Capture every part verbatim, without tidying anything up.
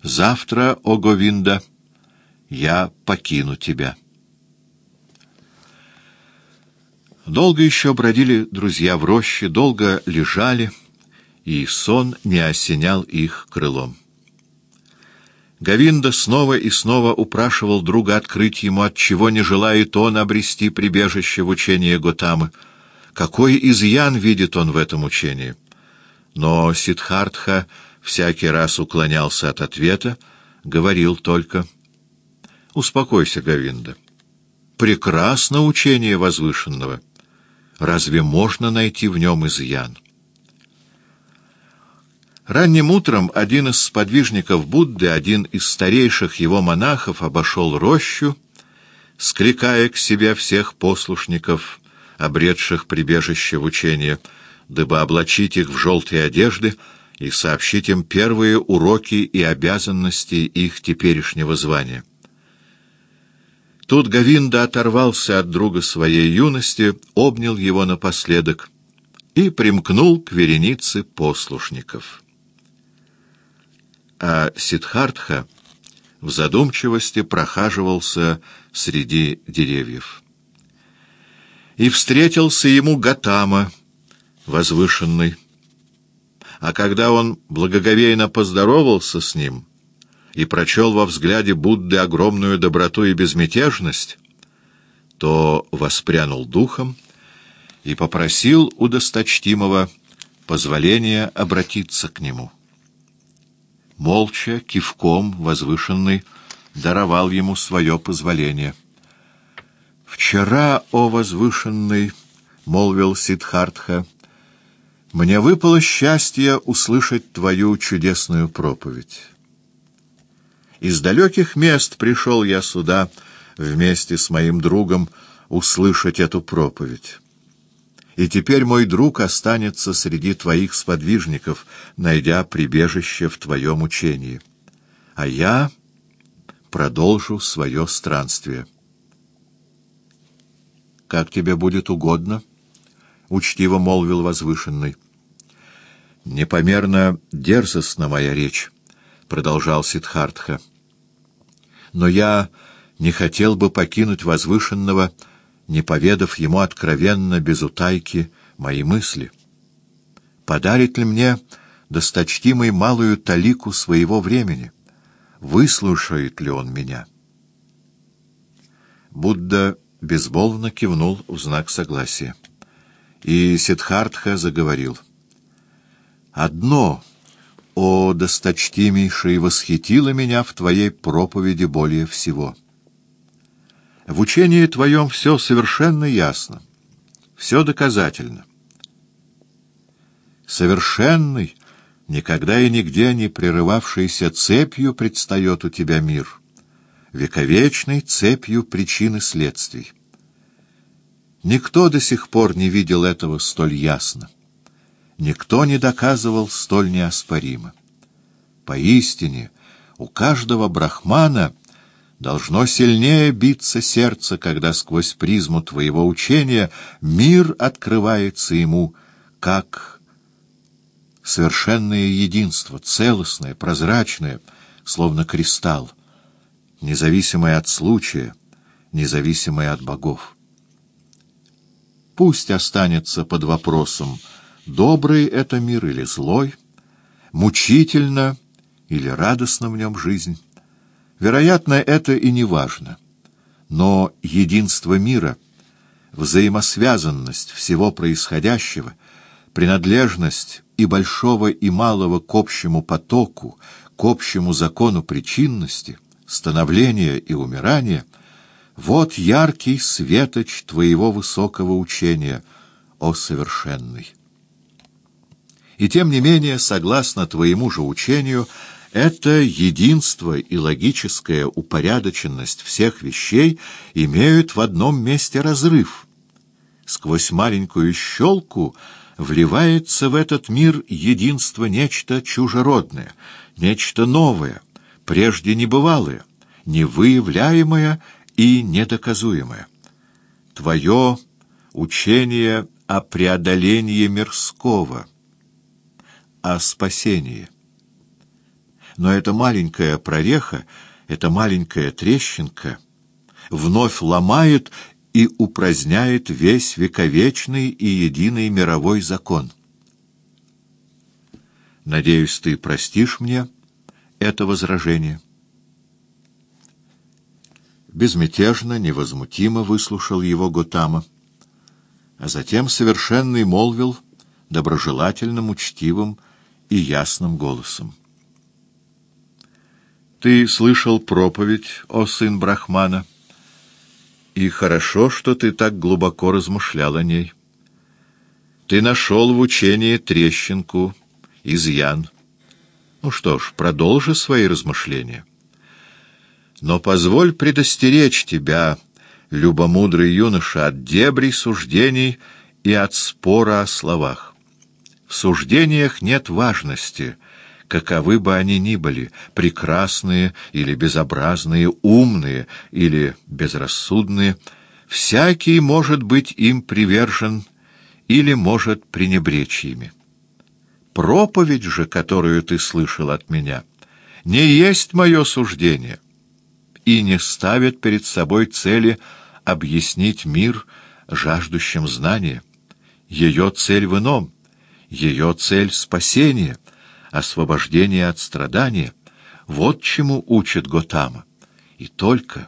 Завтра, о Говинда, я покину тебя. Долго еще бродили друзья в роще, долго лежали, и сон не осенял их крылом. Говинда снова и снова упрашивал друга открыть ему, отчего не желает он обрести прибежище в учении Готамы. Какой изъян видит он в этом учении? Но Сиддхартха всякий раз уклонялся от ответа, говорил только: «Успокойся, Говинда. Прекрасно учение возвышенного. Разве можно найти в нем изъян?» Ранним утром один из сподвижников Будды, один из старейших его монахов, обошел рощу, скликая к себе всех послушников, обретших прибежище в учение, дабы облачить их в желтые одежды и сообщить им первые уроки и обязанности их теперешнего звания. Тут Говинда оторвался от друга своей юности, обнял его напоследок и примкнул к веренице послушников. А Сиддхартха в задумчивости прохаживался среди деревьев. И встретился ему Готама, возвышенный. А когда он благоговейно поздоровался с ним и прочел во взгляде Будды огромную доброту и безмятежность, то воспрянул духом и попросил у досточтимого позволения обратиться к нему. Молча, кивком, возвышенный даровал ему свое позволение. «Вчера, о возвышенный, — молвил Сиддхартха, — мне выпало счастье услышать твою чудесную проповедь. Из далеких мест пришел я сюда вместе с моим другом услышать эту проповедь. И теперь мой друг останется среди твоих сподвижников, найдя прибежище в твоем учении. А я продолжу свое странствие. — Как тебе будет угодно, — учтиво молвил возвышенный. — Непомерно дерзостна моя речь, — продолжал Сиддхартха. — Но я не хотел бы покинуть возвышенного, не поведав ему откровенно, без утайки, мои мысли. Подарит ли мне досточтимый малую талику своего времени? Выслушает ли он меня? Будда безмолвно кивнул в знак согласия. И Сиддхартха заговорил. «Одно, о досточтимейший, восхитило меня в твоей проповеди более всего. В учении твоем все совершенно ясно, все доказательно. Совершенный, никогда и нигде не прерывавшийся цепью предстает у тебя мир, вековечной цепью причин и следствий. Никто до сих пор не видел этого столь ясно, никто не доказывал столь неоспоримо. Поистине, у каждого брахмана должно сильнее биться сердце, когда сквозь призму твоего учения мир открывается ему как совершенное единство, целостное, прозрачное, словно кристалл, независимое от случая, независимое от богов. Пусть останется под вопросом, добрый это мир или злой, мучительно или радостна в нем жизнь. Вероятно, это и не важно. Но единство мира, взаимосвязанность всего происходящего, принадлежность и большого, и малого к общему потоку, к общему закону причинности, становления и умирания — вот яркий светоч твоего высокого учения, о совершенный. И тем не менее, согласно твоему же учению, это единство и логическая упорядоченность всех вещей имеют в одном месте разрыв. Сквозь маленькую щелку вливается в этот мир единство нечто чужеродное, нечто новое, прежде небывалое, невыявляемое и недоказуемое. Твое учение о преодолении мирского, о спасении. Но эта маленькая прореха, эта маленькая трещинка вновь ломает и упраздняет весь вековечный и единый мировой закон. Надеюсь, ты простишь мне это возражение. Безмятежно, невозмутимо выслушал его Готама, а затем совершенный молвил доброжелательным, учтивым и ясным голосом. Ты слышал проповедь, о сын Брахмана, и хорошо, что ты так глубоко размышлял о ней. Ты нашел в учении трещинку, изъян. Ну что ж, продолжи свои размышления. Но позволь предостеречь тебя, любомудрый юноша, от дебрей суждений и от спора о словах. В суждениях нет важности, каковы бы они ни были, прекрасные или безобразные, умные или безрассудные, всякий может быть им привержен или может пренебречь ими. Проповедь же, которую ты слышал от меня, не есть мое суждение и не ставит перед собой цели объяснить мир жаждущим знания. Ее цель в ином, ее цель — спасение, освобождение от страдания. Вот чему учит Готама. И только.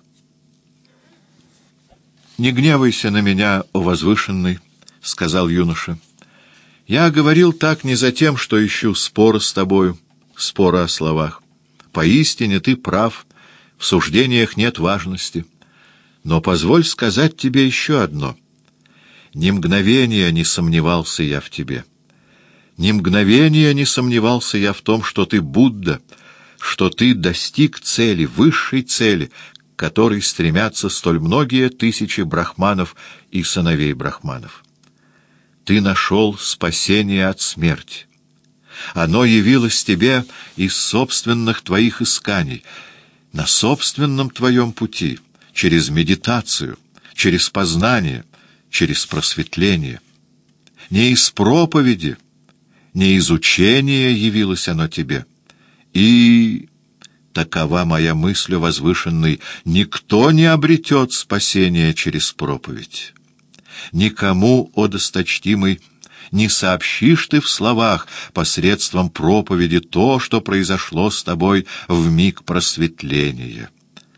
«Не гневайся на меня, о возвышенный», — сказал юноша. «Я говорил так не за тем, что ищу спора с тобою, спора о словах. Поистине ты прав, в суждениях нет важности. Но позволь сказать тебе еще одно. Ни мгновения не сомневался я в тебе. Ни мгновения не сомневался я в том, что ты Будда, что ты достиг цели, высшей цели, к которой стремятся столь многие тысячи брахманов и сыновей брахманов. Ты нашел спасение от смерти. Оно явилось тебе из собственных твоих исканий, на собственном твоем пути, через медитацию, через познание, через просветление. Не из проповеди, не из учения явилось оно тебе. И, такова моя мысль, возвышенный, никто не обретет спасение через проповедь. Никому, о досточтимый, не сообщишь ты в словах посредством проповеди то, что произошло с тобой в миг просветления.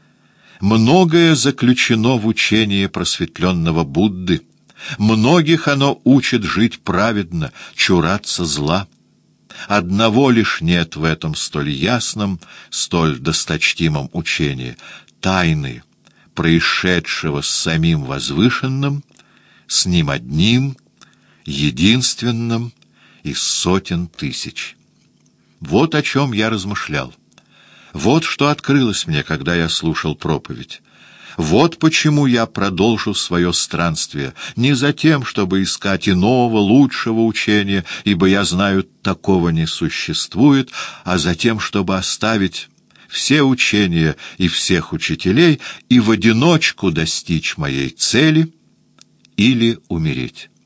Многое заключено в учении просветленного Будды. Многих оно учит жить праведно, чураться зла. Одного лишь нет в этом столь ясном, столь досточтимом учении — тайны, происшедшего с самим возвышенным, с ним одним, единственным из сотен тысяч. Вот о чем я размышлял. Вот что открылось мне, когда я слушал проповедь. Вот почему я продолжу свое странствие, не за тем, чтобы искать иного, лучшего учения, ибо я знаю, такого не существует, а за тем, чтобы оставить все учения и всех учителей и в одиночку достичь моей цели или умереть.